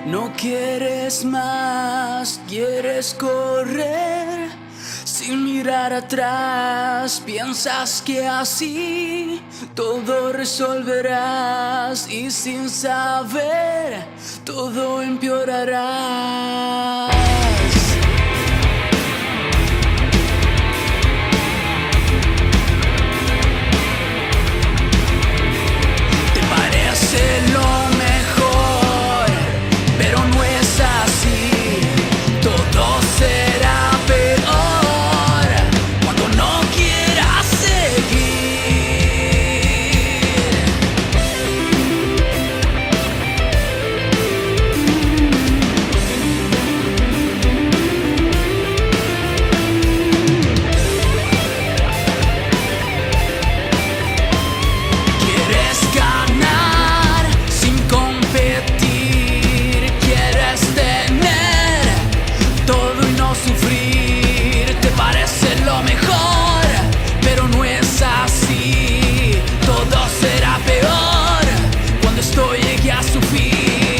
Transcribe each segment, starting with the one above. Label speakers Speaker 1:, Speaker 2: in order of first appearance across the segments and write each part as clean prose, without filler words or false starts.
Speaker 1: No quieres más, quieres correr sin mirar atrás. Piensas que así todo resolverás y sin saber todo empeorarás. Te parece lo mejor, pero no es así. Todo será peor cuando no quieras seguir. Quieres ganar sin competir, quieres tener todo y no sufrir. Te parece lo mejor, pero no es así. Todo será peor cuando esto llegue a su fin.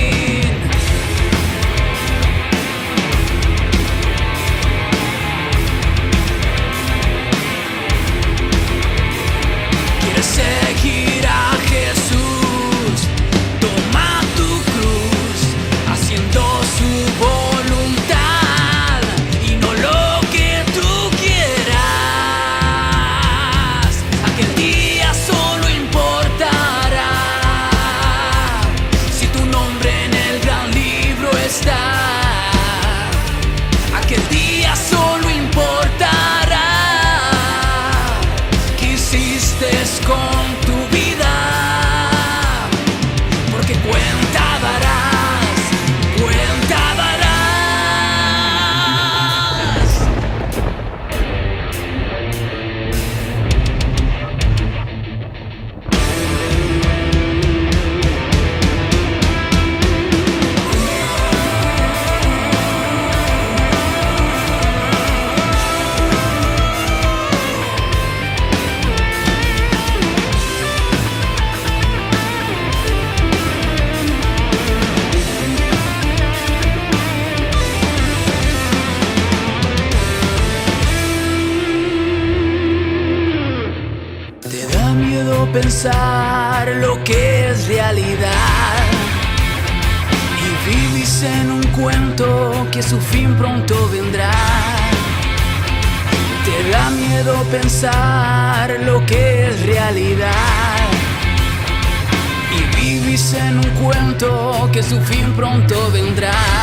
Speaker 1: Quieres seguir a Jesús, toma tu cruz, haciendo su voluntad y no lo que tú quieras. Aquel día solo importará si tu nombre en el gran libro está. Aquel día solo importará qué hiciste con tu vida, porque cuenta darás, cuenta darás. Te da miedo pensar lo que es realidad y vivís en un cuento que su fin pronto vendrá. Te da miedo pensar lo que es realidad y vivís en un cuento que su fin pronto vendrá.